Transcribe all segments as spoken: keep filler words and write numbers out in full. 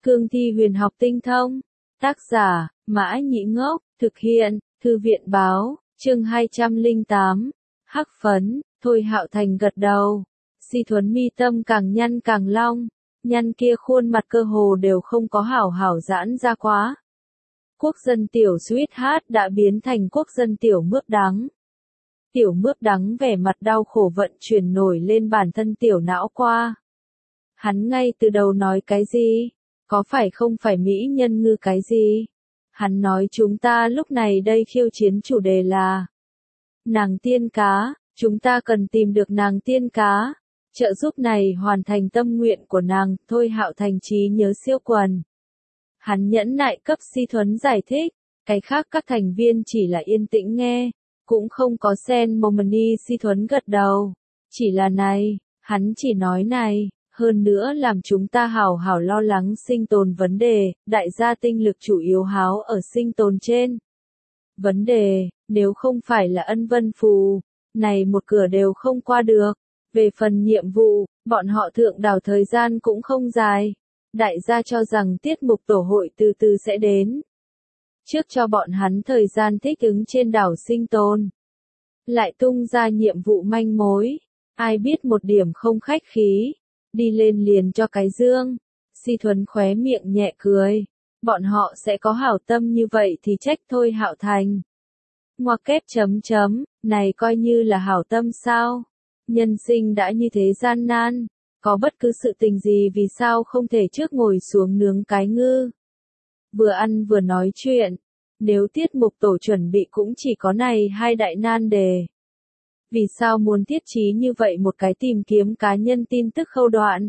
Cương thi huyền học tinh thông. Tác giả, Mã Nhĩ Ngốc, thực hiện, Thư viện Báo, chương hai trăm lẻ tám. Hắc phấn, Thôi Hạo Thành gật đầu. Si Thuấn mi tâm càng nhăn càng long, nhăn kia khuôn mặt cơ hồ đều không có hảo hảo giãn ra quá. Quốc dân tiểu sweetheart đã biến thành quốc dân tiểu mướp đắng. Tiểu mướp đắng vẻ mặt đau khổ vận chuyển nổi lên bản thân tiểu não qua. Hắn ngay từ đầu nói cái gì? Có phải không phải mỹ nhân ngư cái gì? Hắn nói chúng ta lúc này đây khiêu chiến chủ đề là nàng tiên cá, chúng ta cần tìm được nàng tiên cá, trợ giúp này hoàn thành tâm nguyện của nàng. Thôi Hạo Thành trí nhớ siêu quần. Hắn nhẫn nại cấp Si Thuấn giải thích, cái khác các thành viên chỉ là yên tĩnh nghe, cũng không có sen mồm ni. Si Thuấn gật đầu, chỉ là này, hắn chỉ nói này, hơn nữa làm chúng ta hảo hảo lo lắng sinh tồn vấn đề, đại gia tinh lực chủ yếu háo ở sinh tồn trên. Vấn đề, nếu không phải là ân vân phù, này một cửa đều không qua được. Về phần nhiệm vụ, bọn họ thượng đảo thời gian cũng không dài. Đại gia cho rằng tiết mục tổ hội từ từ sẽ đến. Trước cho bọn hắn thời gian thích ứng trên đảo sinh tồn. Lại tung ra nhiệm vụ manh mối. Ai biết một điểm không khách khí. Đi lên liền cho cái dương. Si Thuấn khóe miệng nhẹ cười. Bọn họ sẽ có hảo tâm như vậy thì trách Thôi Hạo Thành. Ngoặc kép chấm chấm, này coi như là hảo tâm sao? Nhân sinh đã như thế gian nan. Có bất cứ sự tình gì vì sao không thể trước ngồi xuống nướng cái ngư. Vừa ăn vừa nói chuyện. Nếu tiết mục tổ chuẩn bị cũng chỉ có này hai đại nan đề. Vì sao muốn thiết trí như vậy một cái tìm kiếm cá nhân tin tức khâu đoạn?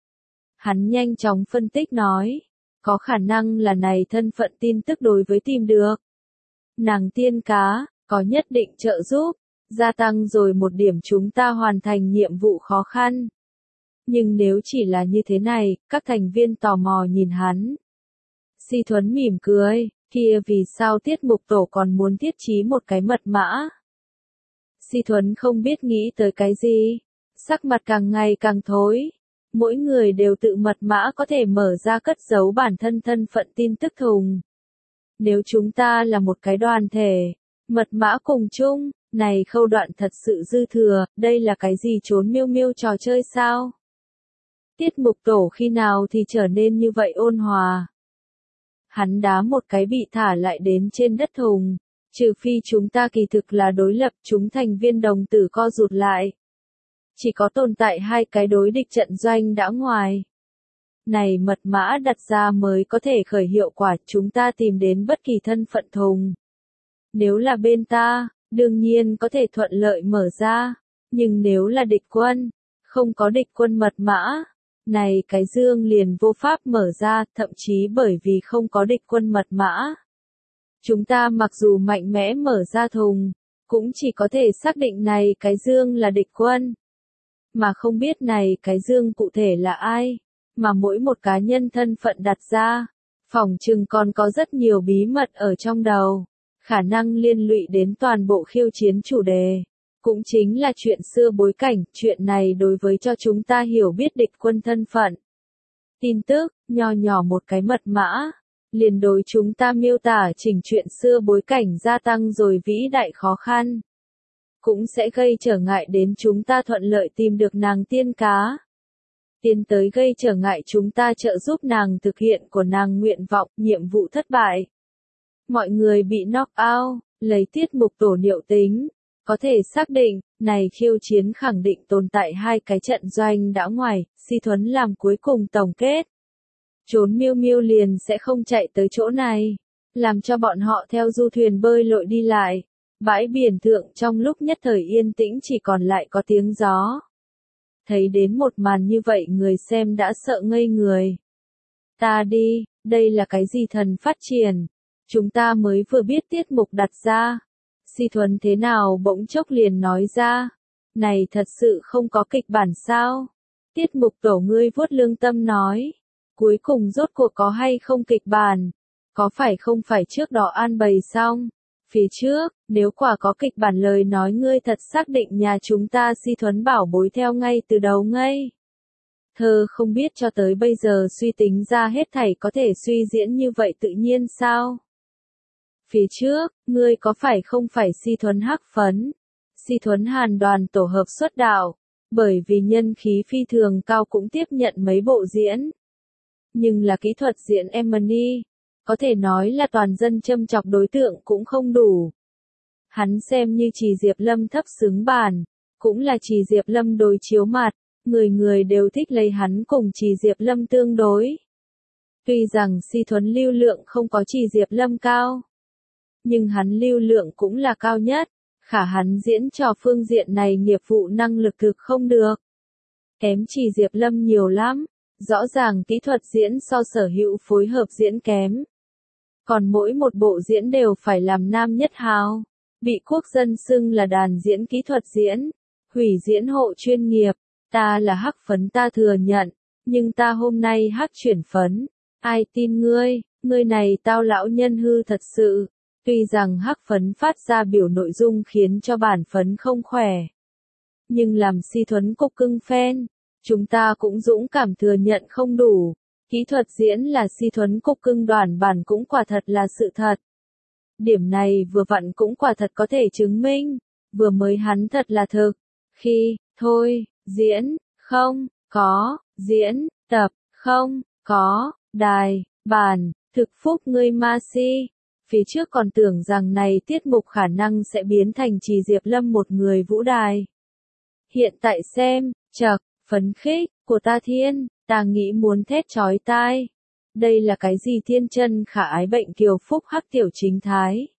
Hắn nhanh chóng phân tích nói. Có khả năng là này thân phận tin tức đối với tìm được nàng tiên cá, có nhất định trợ giúp, gia tăng rồi một điểm chúng ta hoàn thành nhiệm vụ khó khăn. Nhưng nếu chỉ là như thế này, các thành viên tò mò nhìn hắn. Si Thuấn mỉm cười, kia vì sao tiết mục tổ còn muốn thiết trí một cái mật mã? Si Thuấn không biết nghĩ tới cái gì, sắc mặt càng ngày càng thối. Mỗi người đều tự mật mã có thể mở ra cất giấu bản thân thân phận tin tức thùng. Nếu chúng ta là một cái đoàn thể, mật mã cùng chung, này khâu đoạn thật sự dư thừa, đây là cái gì trốn miêu miêu trò chơi sao? Tiết mục tổ khi nào thì trở nên như vậy ôn hòa? Hắn đá một cái bị thả lại đến trên đất thùng, trừ phi chúng ta kỳ thực là đối lập, chúng thành viên đồng tử co rụt lại. Chỉ có tồn tại hai cái đối địch trận doanh đã ngoài. Này mật mã đặt ra mới có thể khởi hiệu quả, chúng ta tìm đến bất kỳ thân phận thùng. Nếu là bên ta, đương nhiên có thể thuận lợi mở ra, nhưng nếu là địch quân, không có địch quân mật mã, này cái dương liền vô pháp mở ra, thậm chí bởi vì không có địch quân mật mã. Chúng ta mặc dù mạnh mẽ mở ra thùng, cũng chỉ có thể xác định này cái dương là địch quân. Mà không biết này cái dương cụ thể là ai, mà mỗi một cá nhân thân phận đặt ra, phỏng chừng còn có rất nhiều bí mật ở trong đầu, khả năng liên lụy đến toàn bộ khiêu chiến chủ đề. Cũng chính là chuyện xưa bối cảnh, chuyện này đối với cho chúng ta hiểu biết địch quân thân phận. Tin tức, nho nhỏ một cái mật mã, liền đối chúng ta miêu tả chỉnh chuyện xưa bối cảnh gia tăng rồi vĩ đại khó khăn. Cũng sẽ gây trở ngại đến chúng ta thuận lợi tìm được nàng tiên cá. Tiến tới gây trở ngại chúng ta trợ giúp nàng thực hiện của nàng nguyện vọng, nhiệm vụ thất bại. Mọi người bị knock out, lấy tiết mục tổ liệu tính. Có thể xác định, này khiêu chiến khẳng định tồn tại hai cái trận doanh đã ngoài. Si Thuấn làm cuối cùng tổng kết. Trốn miêu miêu liền sẽ không chạy tới chỗ này. Làm cho bọn họ theo du thuyền bơi lội đi lại. Bãi biển thượng trong lúc nhất thời yên tĩnh chỉ còn lại có tiếng gió. Thấy đến một màn như vậy người xem đã sợ ngây người. Ta đi, đây là cái gì thần phát triển? Chúng ta mới vừa biết tiết mục đặt ra. Si Thuấn thế nào bỗng chốc liền nói ra. Này thật sự không có kịch bản sao? Tiết mục tổ ngươi vuốt lương tâm nói. Cuối cùng rốt cuộc có hay không kịch bản? Có phải không phải trước đó an bày xong? Phía trước, nếu quả có kịch bản lời nói ngươi thật xác định nhà chúng ta Si Thuấn bảo bối theo ngay từ đầu ngây. Thơ không biết cho tới bây giờ suy tính ra hết thảy có thể suy diễn như vậy tự nhiên sao? Phía trước, ngươi có phải không phải Si Thuấn Hắc Phấn? Si Thuấn Hàn đoàn tổ hợp xuất đạo, bởi vì nhân khí phi thường cao cũng tiếp nhận mấy bộ diễn. Nhưng là kỹ thuật diễn Emily, có thể nói là toàn dân châm chọc đối tượng cũng không đủ. Hắn xem như Trì Diệp Lâm thấp xứng bản, cũng là Trì Diệp Lâm đối chiếu mặt, người người đều thích lấy hắn cùng Trì Diệp Lâm tương đối. Tuy rằng Si Thuấn lưu lượng không có Trì Diệp Lâm cao, nhưng hắn lưu lượng cũng là cao nhất, khả hắn diễn trò phương diện này nghiệp vụ năng lực thực không được. Kém Trì Diệp Lâm nhiều lắm, rõ ràng kỹ thuật diễn so sở hữu phối hợp diễn kém. Còn mỗi một bộ diễn đều phải làm nam nhất hào, bị quốc dân xưng là đàn diễn kỹ thuật diễn, hủy diễn hộ chuyên nghiệp, ta là hắc phấn ta thừa nhận, nhưng ta hôm nay hắc chuyển phấn, ai tin ngươi, ngươi này tao lão nhân hư thật sự. Tuy rằng hắc phấn phát ra biểu nội dung khiến cho bản phấn không khỏe, nhưng làm Si Thuấn cục cưng fan, chúng ta cũng dũng cảm thừa nhận không đủ. Kỹ thuật diễn là Si Thuấn cục cưng đoàn bản cũng quả thật là sự thật. Điểm này vừa vặn cũng quả thật có thể chứng minh, vừa mới hắn thật là thực. Khi, thôi, diễn, không, có, diễn, tập, không, có, đài, bản, thực phúc ngươi ma si. Phía trước còn tưởng rằng này tiết mục khả năng sẽ biến thành Trì Diệp Lâm một người vũ đài. Hiện tại xem, chậc, phấn khích, của ta thiên, ta nghĩ muốn thét chói tai. Đây là cái gì thiên chân khả ái bệnh kiều phúc hắc tiểu chính thái.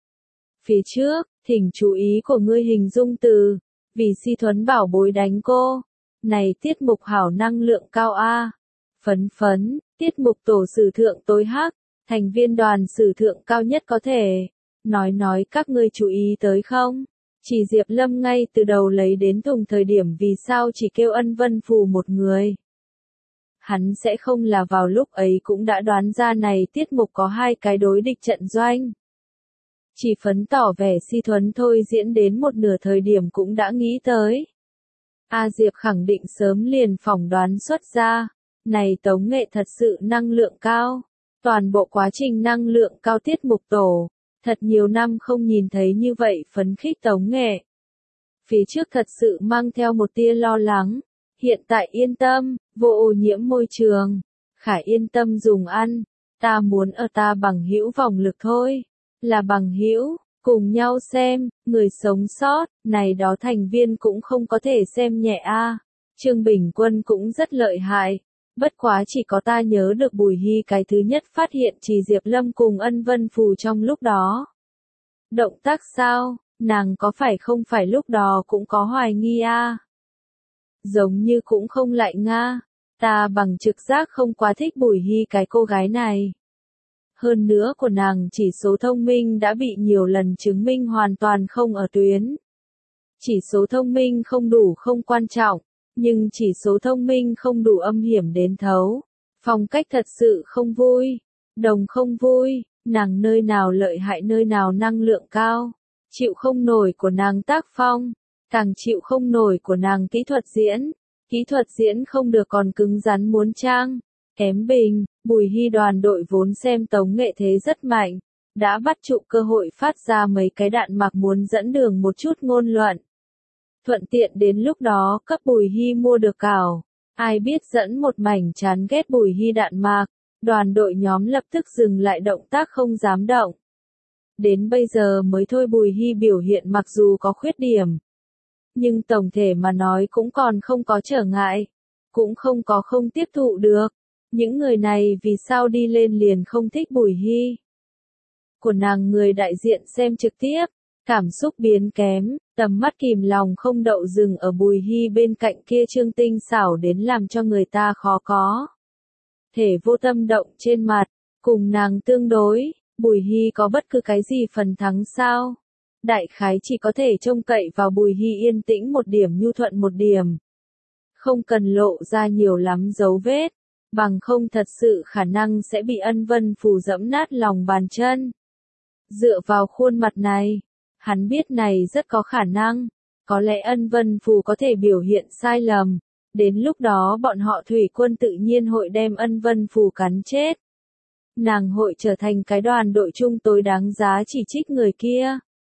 Phía trước, thỉnh chú ý của ngươi hình dung từ, vì Si Thuấn bảo bối đánh cô. Này tiết mục hảo năng lượng cao a. Phấn phấn, tiết mục tổ sử thượng tối hắc. Thành viên đoàn sử thượng cao nhất có thể. Nói nói các ngươi chú ý tới không? Chỉ Diệp Lâm ngay từ đầu lấy đến thùng thời điểm vì sao chỉ kêu Ân Vân Phù một người. Hắn sẽ không là vào lúc ấy cũng đã đoán ra này tiết mục có hai cái đối địch trận doanh. Chỉ phấn tỏ vẻ Si Thuấn thôi diễn đến một nửa thời điểm cũng đã nghĩ tới. A Diệp khẳng định sớm liền phỏng đoán xuất ra. Này tống nghệ thật sự năng lượng cao. Toàn bộ quá trình năng lượng cao tiết mục tổ, thật nhiều năm không nhìn thấy như vậy phấn khích tống nghệ. Phía trước thật sự mang theo một tia lo lắng, hiện tại yên tâm, vô ô nhiễm môi trường, khả yên tâm dùng ăn, ta muốn ở ta bằng hữu vòng lực thôi, là bằng hữu, cùng nhau xem, người sống sót, này đó thành viên cũng không có thể xem nhẹ a. Trương Bình Quân cũng rất lợi hại. Bất quá chỉ có ta nhớ được Bùi Hy cái thứ nhất phát hiện Trì Diệp Lâm cùng Ân Vân Phù trong lúc đó. Động tác sao, nàng có phải không phải lúc đó cũng có hoài nghi a? À? Giống như cũng không lại nga, ta bằng trực giác không quá thích Bùi Hy cái cô gái này. Hơn nữa của nàng chỉ số thông minh đã bị nhiều lần chứng minh hoàn toàn không ở tuyến. Chỉ số thông minh không đủ không quan trọng. Nhưng chỉ số thông minh không đủ âm hiểm đến thấu. Phong cách thật sự không vui. Đồng không vui, nàng nơi nào lợi hại nơi nào năng lượng cao. Chịu không nổi của nàng tác phong. Càng chịu không nổi của nàng kỹ thuật diễn. Kỹ thuật diễn không được còn cứng rắn muốn trang. Kém bình, Bùi Hy đoàn đội vốn xem tống nghệ thế rất mạnh. Đã bắt trụ cơ hội phát ra mấy cái đạn mặc muốn dẫn đường một chút ngôn luận. Thuận tiện đến lúc đó cấp Bùi Hy mua được cào. Ai biết dẫn một mảnh chán ghét Bùi Hy đạn mạc. Đoàn đội nhóm lập tức dừng lại động tác không dám động. Đến bây giờ mới thôi Bùi Hy biểu hiện mặc dù có khuyết điểm. Nhưng tổng thể mà nói cũng còn không có trở ngại. Cũng không có không tiếp thụ được. Những người này vì sao đi lên liền không thích Bùi Hy. Của nàng người đại diện xem trực tiếp. Cảm xúc biến kém, tầm mắt kìm lòng không đậu dừng ở Bùi Hy bên cạnh kia trương tinh xảo đến làm cho người ta khó có. Thể vô tâm động trên mặt, cùng nàng tương đối, Bùi Hy có bất cứ cái gì phần thắng sao? Đại khái chỉ có thể trông cậy vào Bùi Hy yên tĩnh một điểm nhu thuận một điểm. Không cần lộ ra nhiều lắm dấu vết, bằng không thật sự khả năng sẽ bị Ân Vân Phù dẫm nát lòng bàn chân. Dựa vào khuôn mặt này. Hắn biết này rất có khả năng, có lẽ Ân Vân Phù có thể biểu hiện sai lầm, Đến lúc đó bọn họ thủy quân tự nhiên hội đem Ân Vân Phù cắn chết. Nàng hội trở thành cái đoàn đội chung tối đáng giá chỉ trích người kia.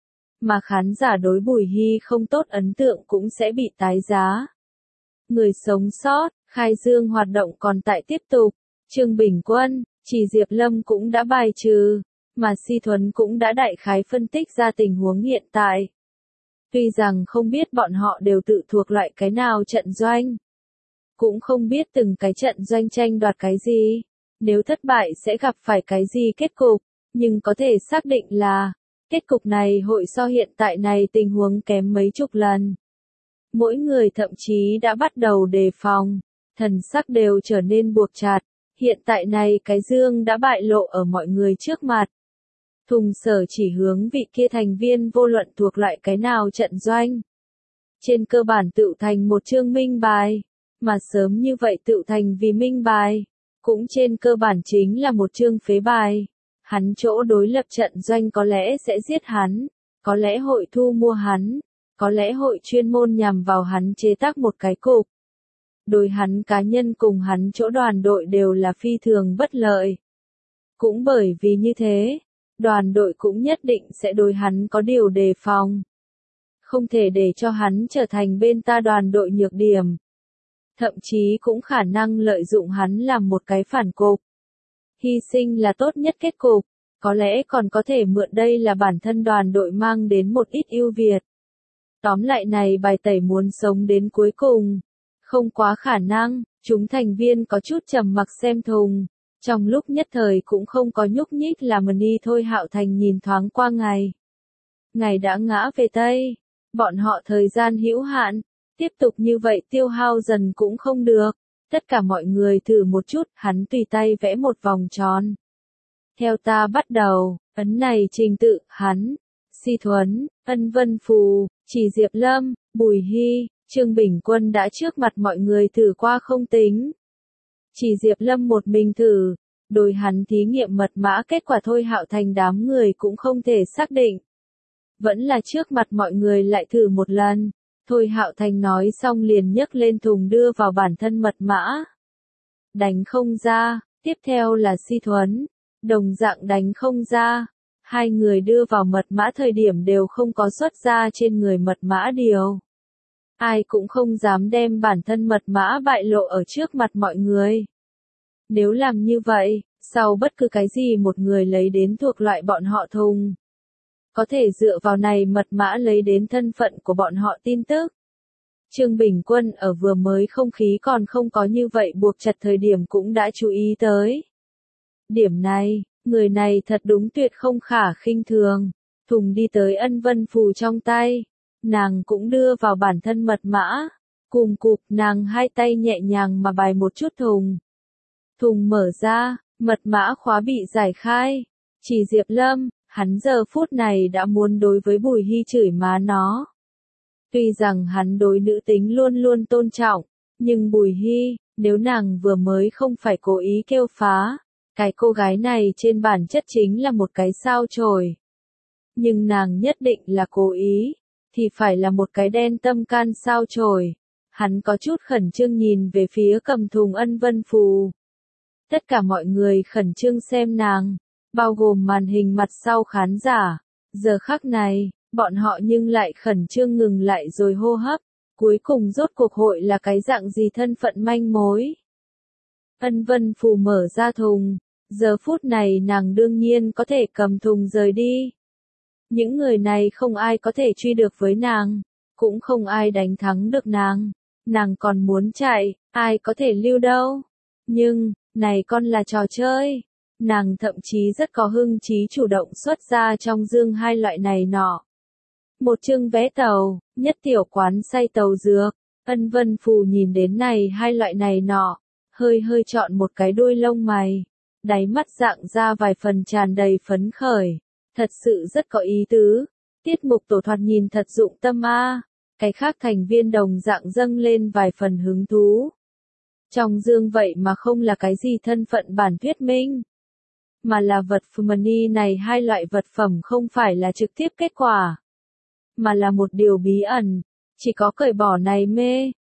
Mà khán giả đối Bùi Hy không tốt ấn tượng cũng sẽ bị tái giá. Người sống sót, khai dương hoạt động còn tại tiếp tục. Trương Bình Quân, chỉ Diệp Lâm cũng đã bài trừ, mà Si Thuấn cũng đã đại khái phân tích ra tình huống hiện tại. Tuy rằng không biết bọn họ đều tự thuộc loại cái nào trận doanh. Cũng không biết từng cái trận doanh tranh đoạt cái gì. Nếu thất bại sẽ gặp phải cái gì kết cục. Nhưng có thể xác định là, kết cục này hội so hiện tại này tình huống kém mấy chục lần. Mỗi người thậm chí đã bắt đầu đề phòng. Thần sắc đều trở nên buộc chặt. Hiện tại này cái dương đã bại lộ ở mọi người trước mặt. Thùng Sở chỉ hướng vị kia thành viên vô luận thuộc loại cái nào trận doanh. Trên cơ bản tự thành một chương minh bài, mà sớm như vậy tự thành vì minh bài, cũng trên cơ bản chính là một chương phế bài. Hắn chỗ đối lập trận doanh có lẽ sẽ giết hắn, có lẽ hội thu mua hắn, có lẽ hội chuyên môn nhằm vào hắn chế tác một cái cục. Đối hắn cá nhân cùng hắn chỗ đoàn đội đều là phi thường bất lợi. Cũng bởi vì như thế, đoàn đội cũng nhất định sẽ đối hắn có điều đề phòng. Không thể để cho hắn trở thành bên ta đoàn đội nhược điểm. Thậm chí cũng khả năng lợi dụng hắn làm một cái phản cục. Hy sinh là tốt nhất kết cục, có lẽ còn có thể mượn đây là bản thân đoàn đội mang đến một ít ưu việt. Tóm lại này bài tẩy muốn sống đến cuối cùng. Không quá khả năng, chúng thành viên có chút trầm mặc xem thùng. Trong lúc nhất thời cũng không có nhúc nhích làm ni Thôi Hạo Thành nhìn thoáng qua ngày. Ngày đã ngã về Tây, bọn họ thời gian hữu hạn, tiếp tục như vậy tiêu hao dần cũng không được. Tất cả mọi người thử một chút, hắn tùy tay vẽ một vòng tròn. Theo ta bắt đầu, ấn này trình tự, hắn, Si Thuấn, Ân Vân Phù, Chỉ Diệp Lâm, Bùi Hy, Trương Bình Quân đã trước mặt mọi người thử qua không tính. Chỉ Diệp Lâm một mình thử, đối hắn thí nghiệm mật mã kết quả Thôi Hạo Thành đám người cũng không thể xác định. Vẫn là trước mặt mọi người lại thử một lần. Thôi Hạo Thành nói xong liền nhấc lên thùng đưa vào bản thân mật mã. Đánh không ra, tiếp theo là Si Thuấn, đồng dạng đánh không ra. Hai người đưa vào mật mã thời điểm đều không có xuất ra trên người mật mã điều. Ai cũng không dám đem bản thân mật mã bại lộ ở trước mặt mọi người. Nếu làm như vậy, sau bất cứ cái gì một người lấy đến thuộc loại bọn họ thùng. Có thể dựa vào này mật mã lấy đến thân phận của bọn họ tin tức. Trương Bình Quân ở vừa mới không khí còn không có như vậy buộc chặt thời điểm cũng đã chú ý tới. Điểm này, người này thật đúng tuyệt không khả khinh thường. Thùng đi tới Ân Vân Phù trong tay. Nàng cũng đưa vào bản thân mật mã. Cùng cục nàng hai tay nhẹ nhàng mà bài một chút thùng. Thùng mở ra, mật mã khóa bị giải khai. Chỉ Diệp Lâm, hắn giờ phút này đã muốn đối với Bùi Hy chửi má nó. Tuy rằng hắn đối nữ tính luôn luôn tôn trọng, nhưng Bùi Hy, nếu nàng vừa mới không phải cố ý kêu phá, cái cô gái này trên bản chất chính là một cái sao chổi. Nhưng nàng nhất định là cố ý, thì phải là một cái đen tâm can sao chổi. Hắn có chút khẩn trương nhìn về phía cầm thùng Ân Vân Phù. Tất cả mọi người khẩn trương xem nàng, bao gồm màn hình mặt sau khán giả. Giờ khắc này, bọn họ nhưng lại khẩn trương ngừng lại rồi hô hấp. Cuối cùng rốt cuộc hội là cái dạng gì thân phận manh mối. Ân Vân Phù mở ra thùng. Giờ phút này nàng đương nhiên có thể cầm thùng rời đi. Những người này không ai có thể truy được với nàng. Cũng không ai đánh thắng được nàng. Nàng còn muốn chạy, ai có thể lưu đâu. Nhưng, này con là trò chơi. Nàng thậm chí rất có hưng trí chủ động xuất ra trong dương hai loại này nọ. Một chương vé tàu, nhất tiểu quán say tàu dược. Ân Vân Phù nhìn đến này hai loại này nọ. Hơi hơi chọn một cái đuôi lông mày. Đáy mắt dạng ra vài phần tràn đầy phấn khởi. Thật sự rất có ý tứ. Tiết mục tổ thoạt nhìn thật dụng tâm a. Cái khác thành viên đồng dạng dâng lên vài phần hứng thú. Trong dương vậy mà không là cái gì thân phận bản thuyết minh. Mà là vật money này hai loại vật phẩm không phải là trực tiếp kết quả. Mà là một điều bí ẩn. Chỉ có cởi bỏ này mê.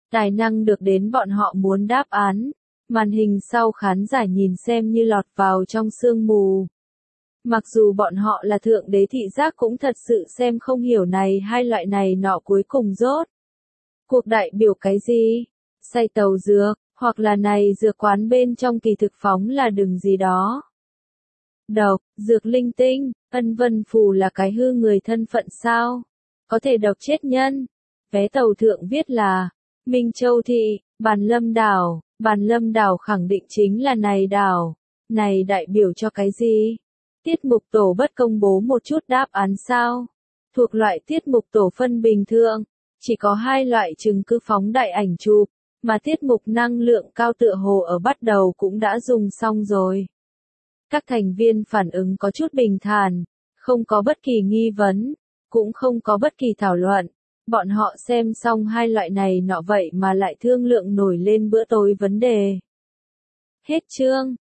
Tài năng được đến bọn họ muốn đáp án. Màn hình sau khán giả nhìn xem như lọt vào trong sương mù. Mặc dù bọn họ là thượng đế thị giác cũng thật sự xem không hiểu này hai loại này nọ cuối cùng rốt. Cuộc đại biểu cái gì? Say tàu dược, hoặc là này dược quán bên trong kỳ thực phóng là đừng gì đó. Độc, dược linh tinh, ân vân phù là cái hư người thân phận sao? Có thể độc chết nhân. Vé tàu thượng viết là Minh Châu Thị, Bàn Lâm Đảo, Bàn Lâm Đảo khẳng định chính là này đảo. Này đại biểu cho cái gì? Tiết mục tổ bất công bố một chút đáp án sao? Thuộc loại tiết mục tổ phân bình thường, chỉ có hai loại chứng cứ phóng đại ảnh chụp, mà tiết mục năng lượng cao tựa hồ ở bắt đầu cũng đã dùng xong rồi. Các thành viên phản ứng có chút bình thản, không có bất kỳ nghi vấn, cũng không có bất kỳ thảo luận. Bọn họ xem xong hai loại này nọ vậy mà lại thương lượng nổi lên bữa tối vấn đề. Hết chương.